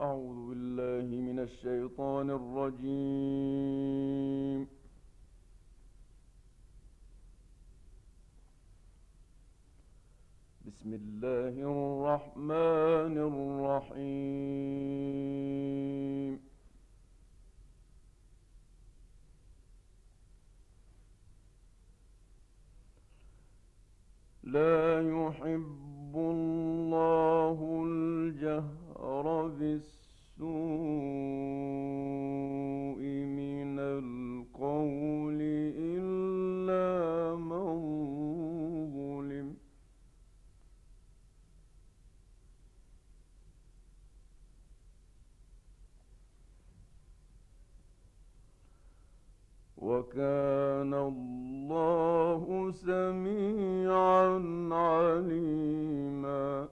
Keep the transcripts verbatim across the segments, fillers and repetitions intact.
أعوذ بالله من الشيطان الرجيم. بسم الله الرحمن الرحيم. لا يحب الله الجهر بالسوء من القول إلا من ظلم. وكان الله سميعا عليما.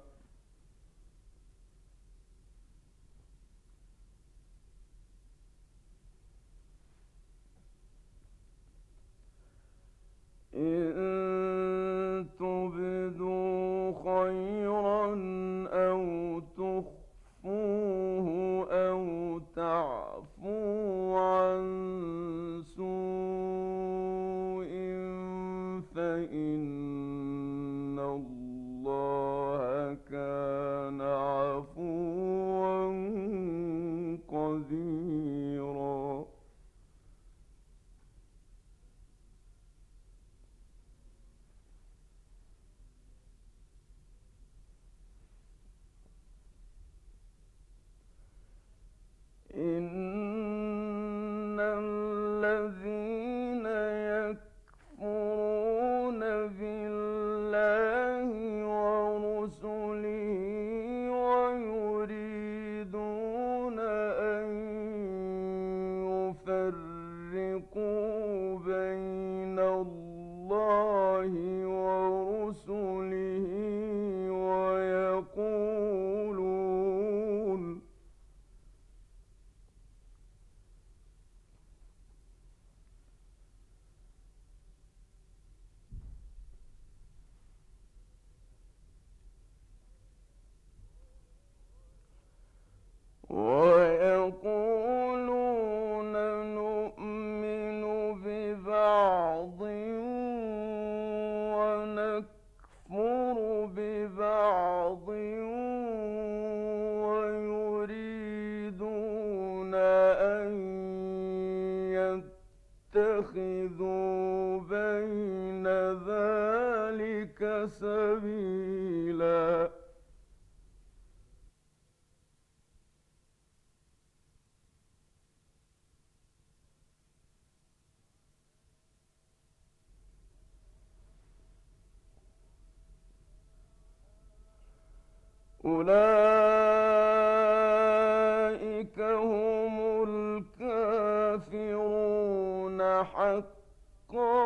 إن تبدوا خيرا أو تخفوه أو تعفوا عن سوء فإن الله كان عفوا قديرا. إن الذين يكفرون بالله ورسله ويريدون أن يفرقوا بين الله ورسله ويقولون ويقولون نؤمن ببعض ونكفر ببعض ويريدون أن يتخذوا بين ذلك سبيلا. أولئك هم الكافرون حقا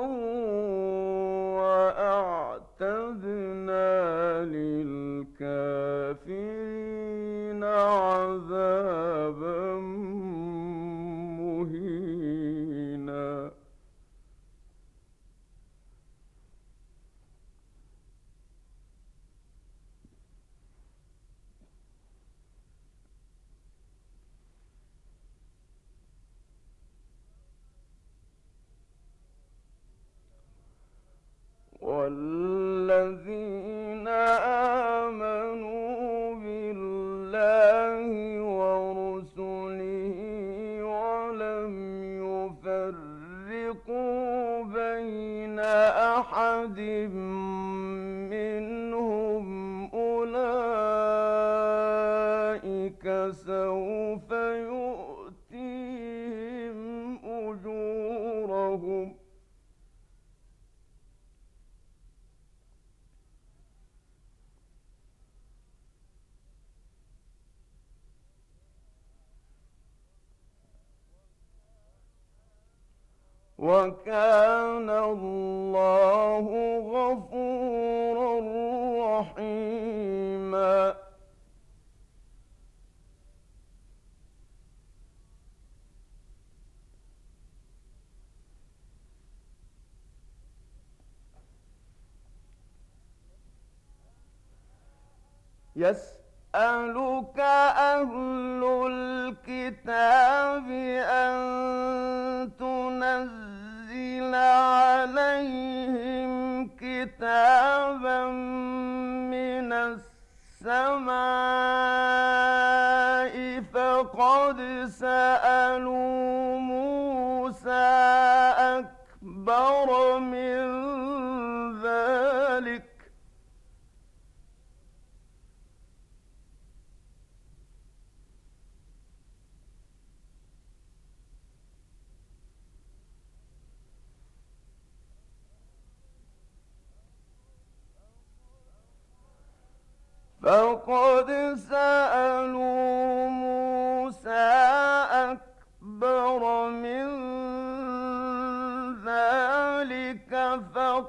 وأعتدنا للكافرين عذابا مهينا. والذين آمنوا بالله ورسله ولم يفرقوا بين أحد منهم أولئك سوف يؤتيهم أجورهم وكان الله غفورا رحيما. يسألونك يسألك أهل الكتاب أن تنزل عليهم كتابا من السماء فقد سألوا موسى أكبر من ذلك فقد سألوا موسى أكبر من ذلك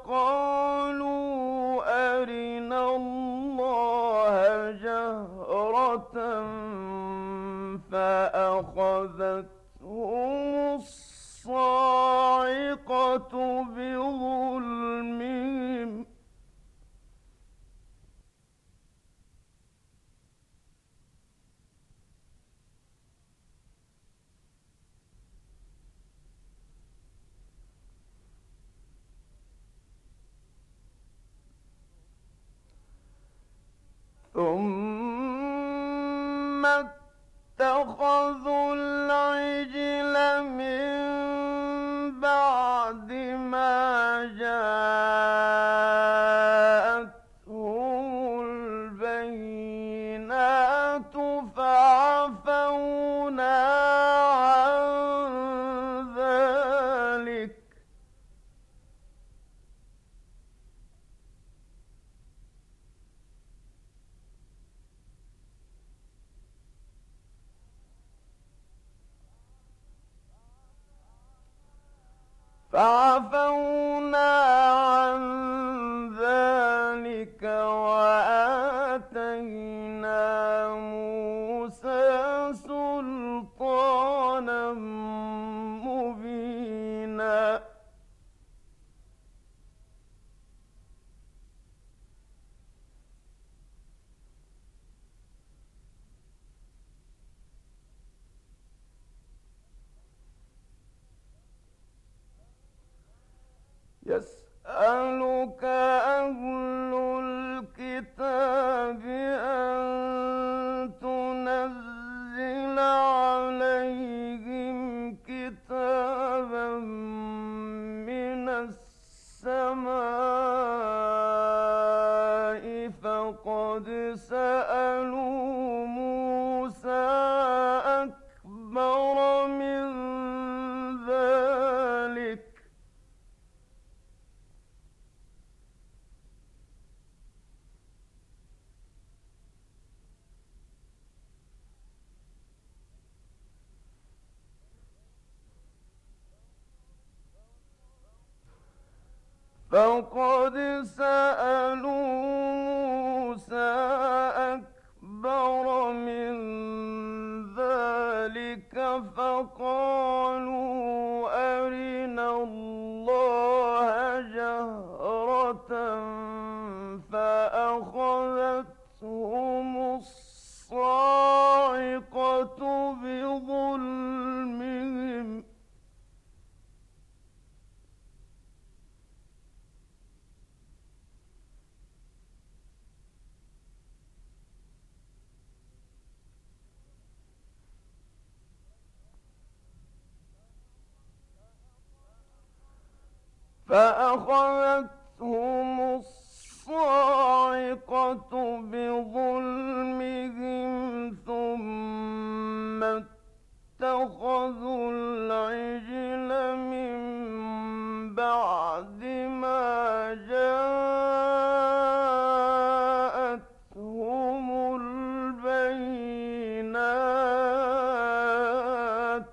فقالوا أرنا الله جهرة فأخذتهم الصاعقة بظلمهم ثم اتخذوا العجل من بعد ما جاءتهم البينات فعفونا عن ذلك فعفونا عن ذلك وآتينا موسى سلطانا مبينا يسألك أهل الكتاب أن تنزل عليهم كتابا من السماء فقد سألوا موسى أكبر من ذلك فقد سألوا موسى أكبر من ذلك فقالوا أرنا الله جهرة فأخذتهم الصاعقة بظلمهم فأخذتهم الصاعقة بظلمهم ثم اتخذوا العجل من بعد ما جاءتهم البينات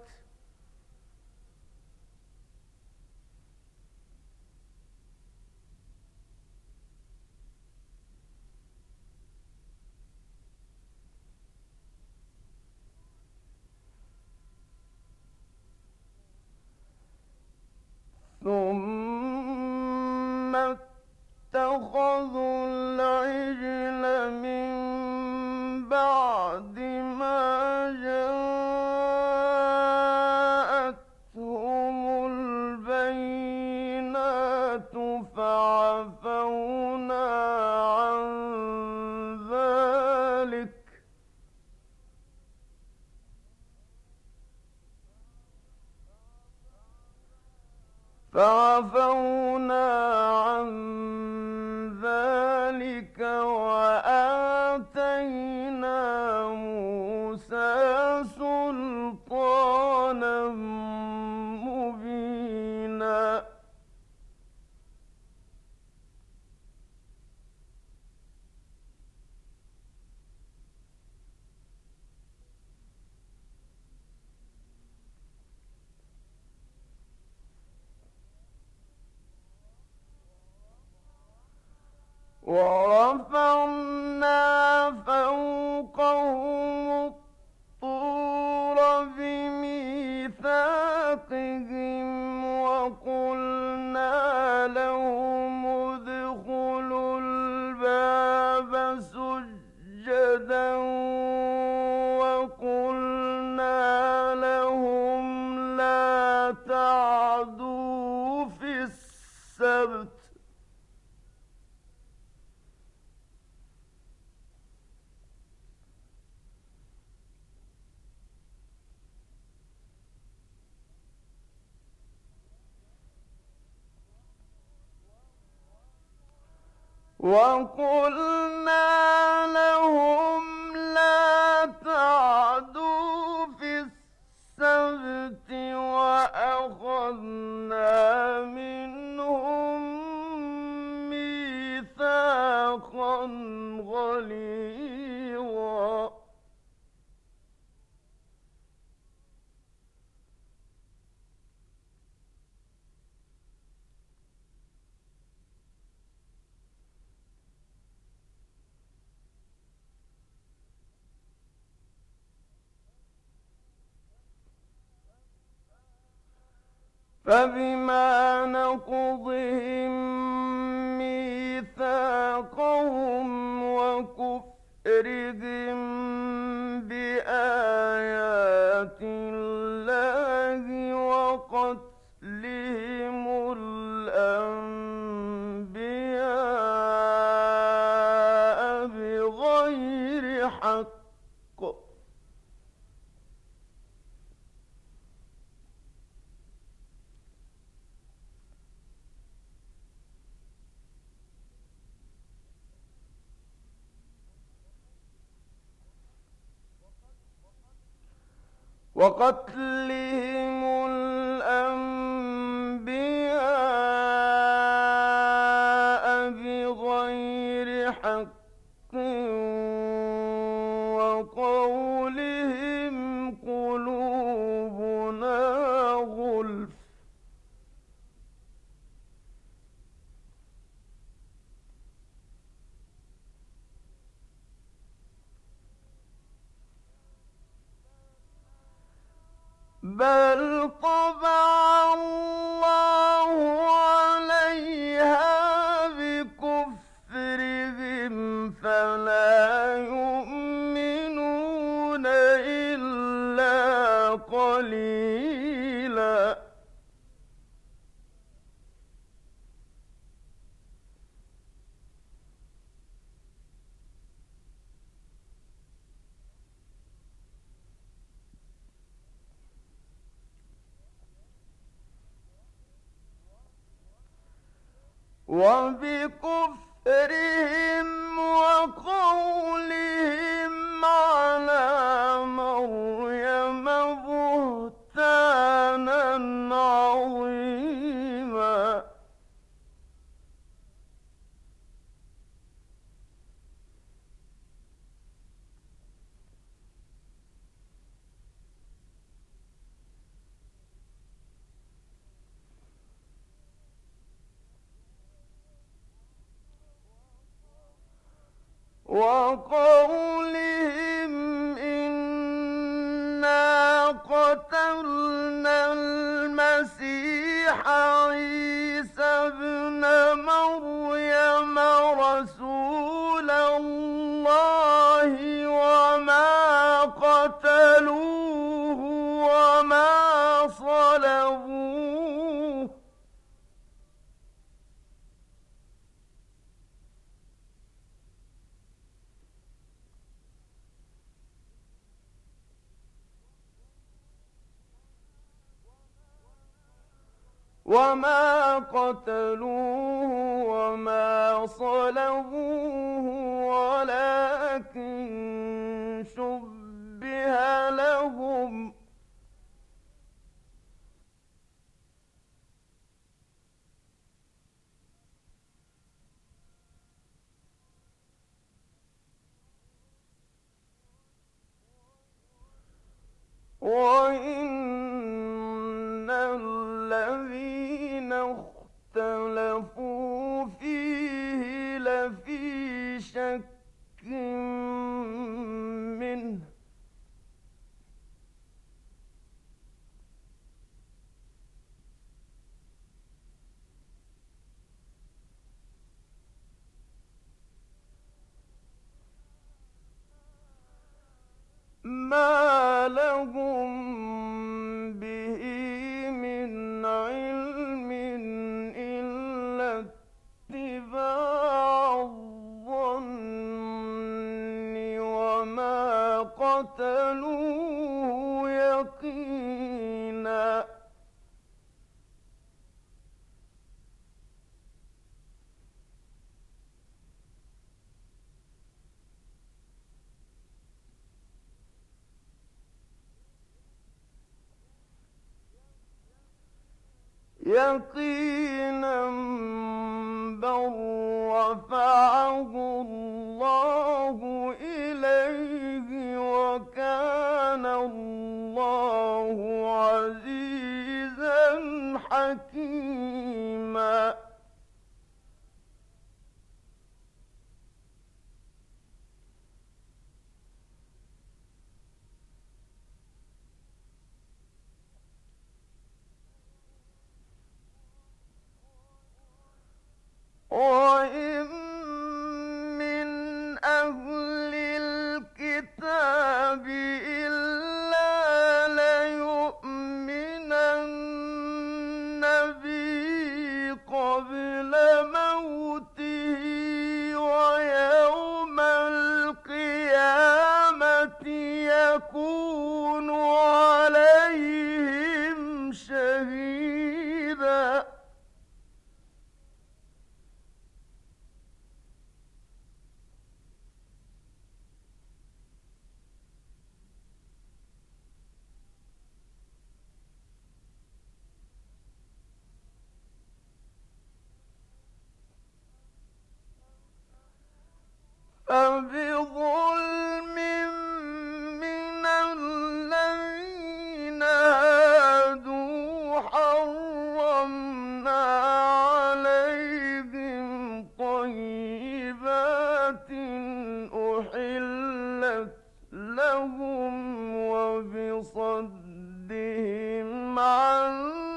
فعفونا عن ذلك وآتينا موسى سلطانا مبينا ورفعنا فوقهم الطور بميثاقهم وقلنا لهم ادخلوا الباب سجدا وقلنا لهم لا تعدوا في السبت وقلنا لهم لا تعدوا في السبت وأخذنا منهم ميثاقا غليظا فبما نقضهم ميثاقهم وكفرهم بآيات الله وقتلهم الأنبياء بغير حق وقتلهم الأنبياء بغير حق وقولهم قلوبنا غلف بل طبع الله عليها بكفرهم فلا يؤمنون إلا قليلا وبكفرهم وقولهم على مريم بهتانا عظيما وقولهم إنا قتلنا المسيح عيسى ابن مريم رسول الله وما قتلوه وما صلبوه وما قتلوه وما صلبوه ولكن شبه لهم. وَإِنَّ الَّذِينَ اخْتَلَفُوا فِيهِ لَفِي شَكٍّ مِّنْهُ مَا لَهُم بِهِ مِنْ عِلْمٍ إِلَّا اتِّبَاعَ الظَّنِّ وَمَا قَتَلُوهُ يَقِينًا. يقينا بل رفعه الله إليه وكان الله عزيزا حكيما. وَإِن مِّنْ أَهْلِ الْكِتَابِ إِلَّا لَيُؤْمِنَنَّ بِهِ قَبْلَ مَوْتِهِ وَيَوْمَ الْقِيَامَةِ يَكُونُ عَلَيْهِمْ شَهِيدًا. فَبِظُلْمٍ مِّنَ الَّذِينَ هَادُوا حَرَّمْنَا عَلَيْهِمْ طَيِّبَاتٍ أُحِلَّتْ لَهُمْ وَبِصَدِّهِمْ عَن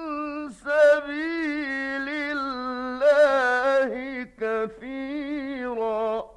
سَبِيلِ اللَّهِ كَثِيرًا.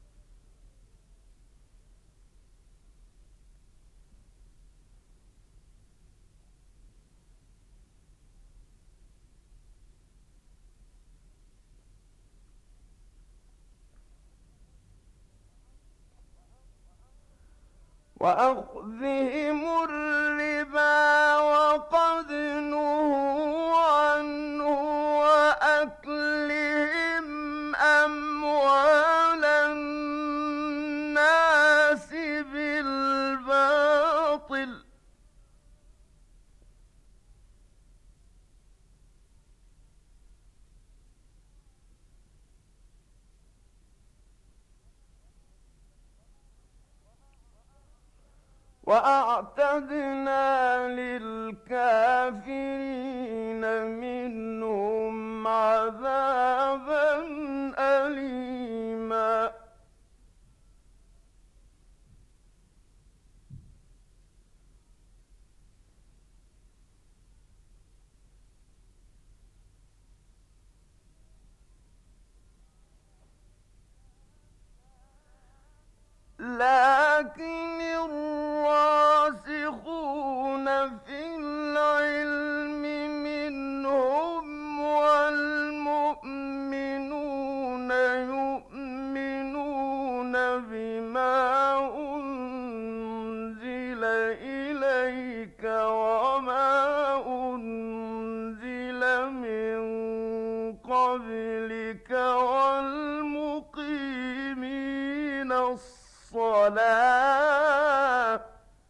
وَأَخْذِهِمُ الرِّبَا وَقَدْ نُهُوا عَنْهُ وَأَكْلِهِمْ أَمْوَالَ النَّاسِ بِالْبَاطِلِ وَأَعْتَدْنَا لِلْكَافِرِينَ مِنْهُمْ عَذَابًا أَلِيمًا. لكن الراسخون في العلم منهم والمؤمنون يؤمنون بما أنزل إليك وما أنزل من الصلاة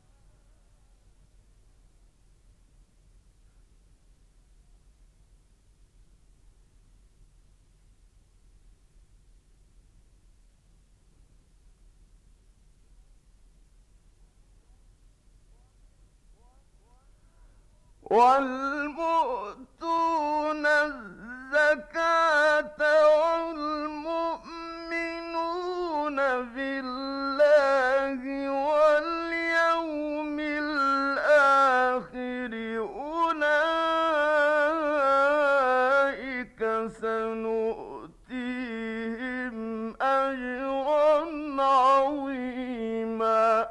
والمؤتون الزكاة والمؤمنون بالله واليوم الآخر أولئك سنؤتيهم أجرا عظيما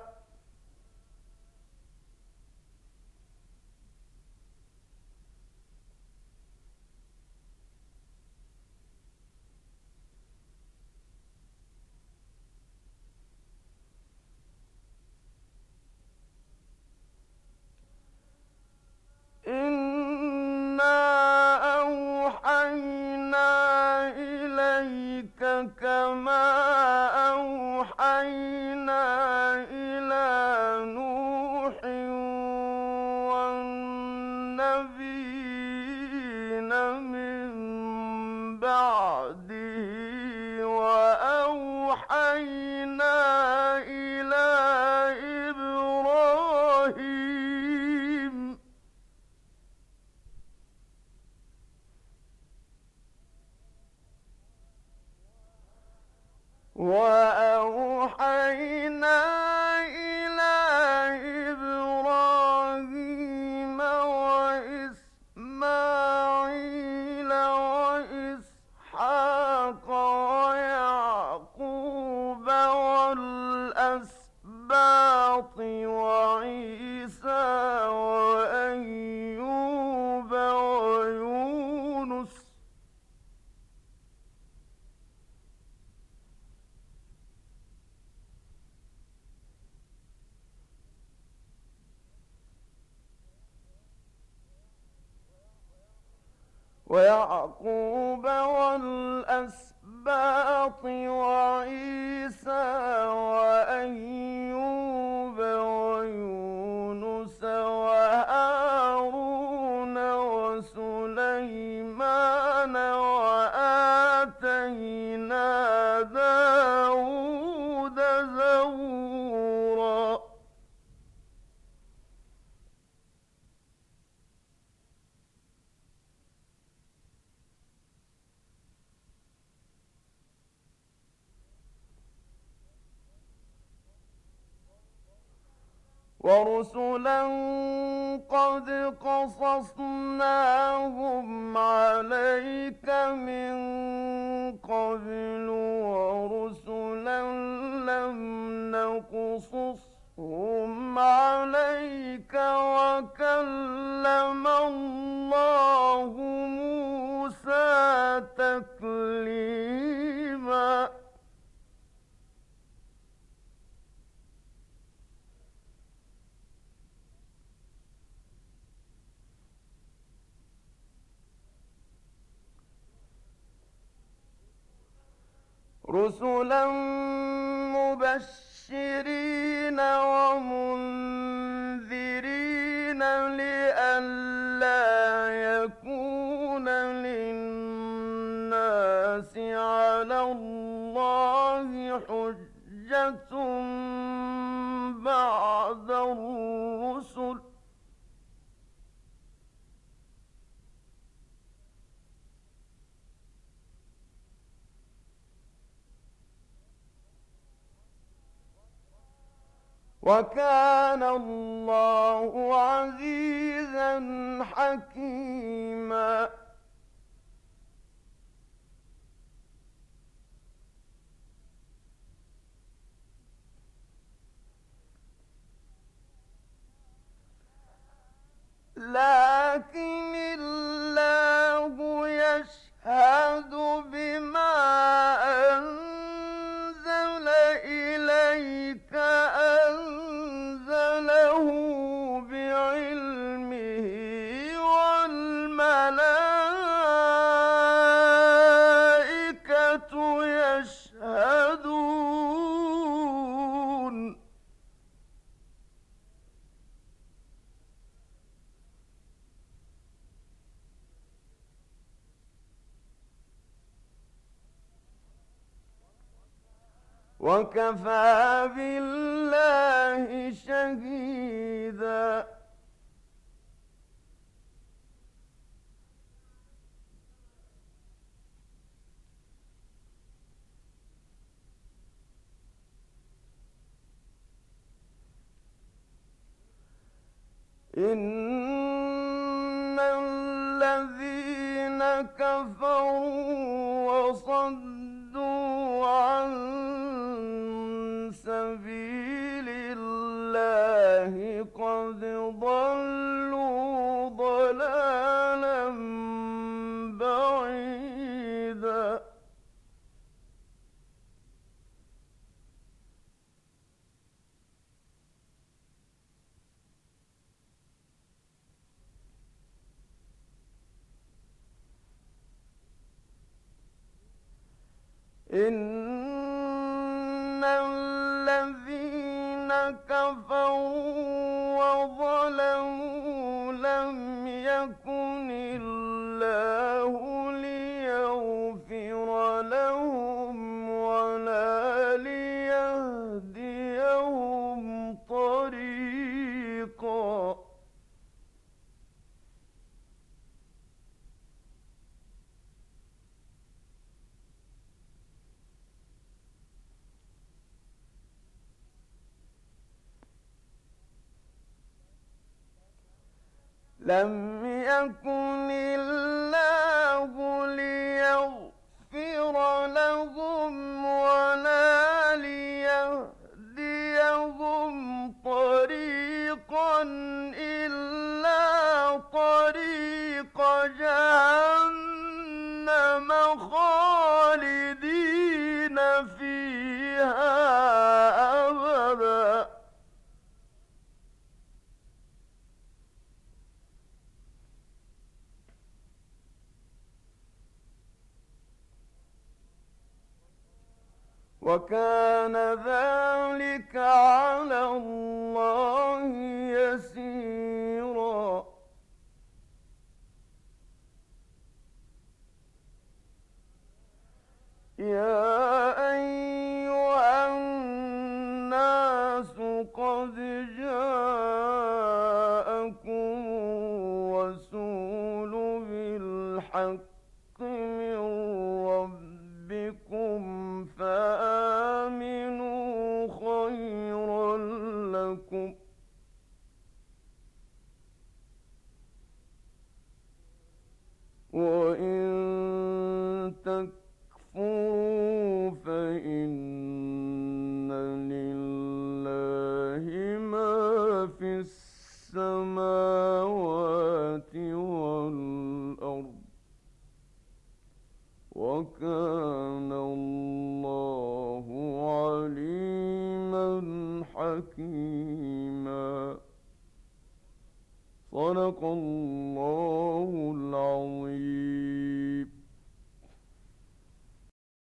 إنا أوحينا إليك كما أوحينا إلى نوح والنبيين من بعده وأوحينا إلى إبراهيم وأوحينا إلى إبراهيم وإسماعيل وإسحاق ويعقوب والأسباط وعيسى وأيوب ويونس ويعقوب والأسباط وعيسى وأيوب ويونس وهارون وسليمان وآتينا داود زبورا ورسلا قد قصصناهم عليك من قبل ورسلا لم نقصصهم عليك وكلم الله موسى تكليما رسلا مبشرين ومنذرين لئلا يكون للناس على الله حجة بعد الرسل وكان الله عزيزا حكيما لكن الله يشهد بما أنزل إليك أنزله بعلمه والملائكة وكفى بالله شهيدا. إن الذين كفروا وصدوا عن سبيل الله قد ضلوا ضلالا بعيدا. إن الذين كفروا وظلموا لم يكن الله ليغفر لهم ولا ليهديهم طريقا. لم يكن الله ليغفر لهم ولا ليهديهم طريقا إلا طريق جهنم خالدين فيها أبدا. وكان ذلك على الله يسيرا. يا أيها الناس قد جاءكم الرسول بالحق من ربكم فآمنوا خيرا لكم. وإن تكفروا فإن لله ما في السماوات والأرض وكان الله عليما حكيما. صدق الله العظيم.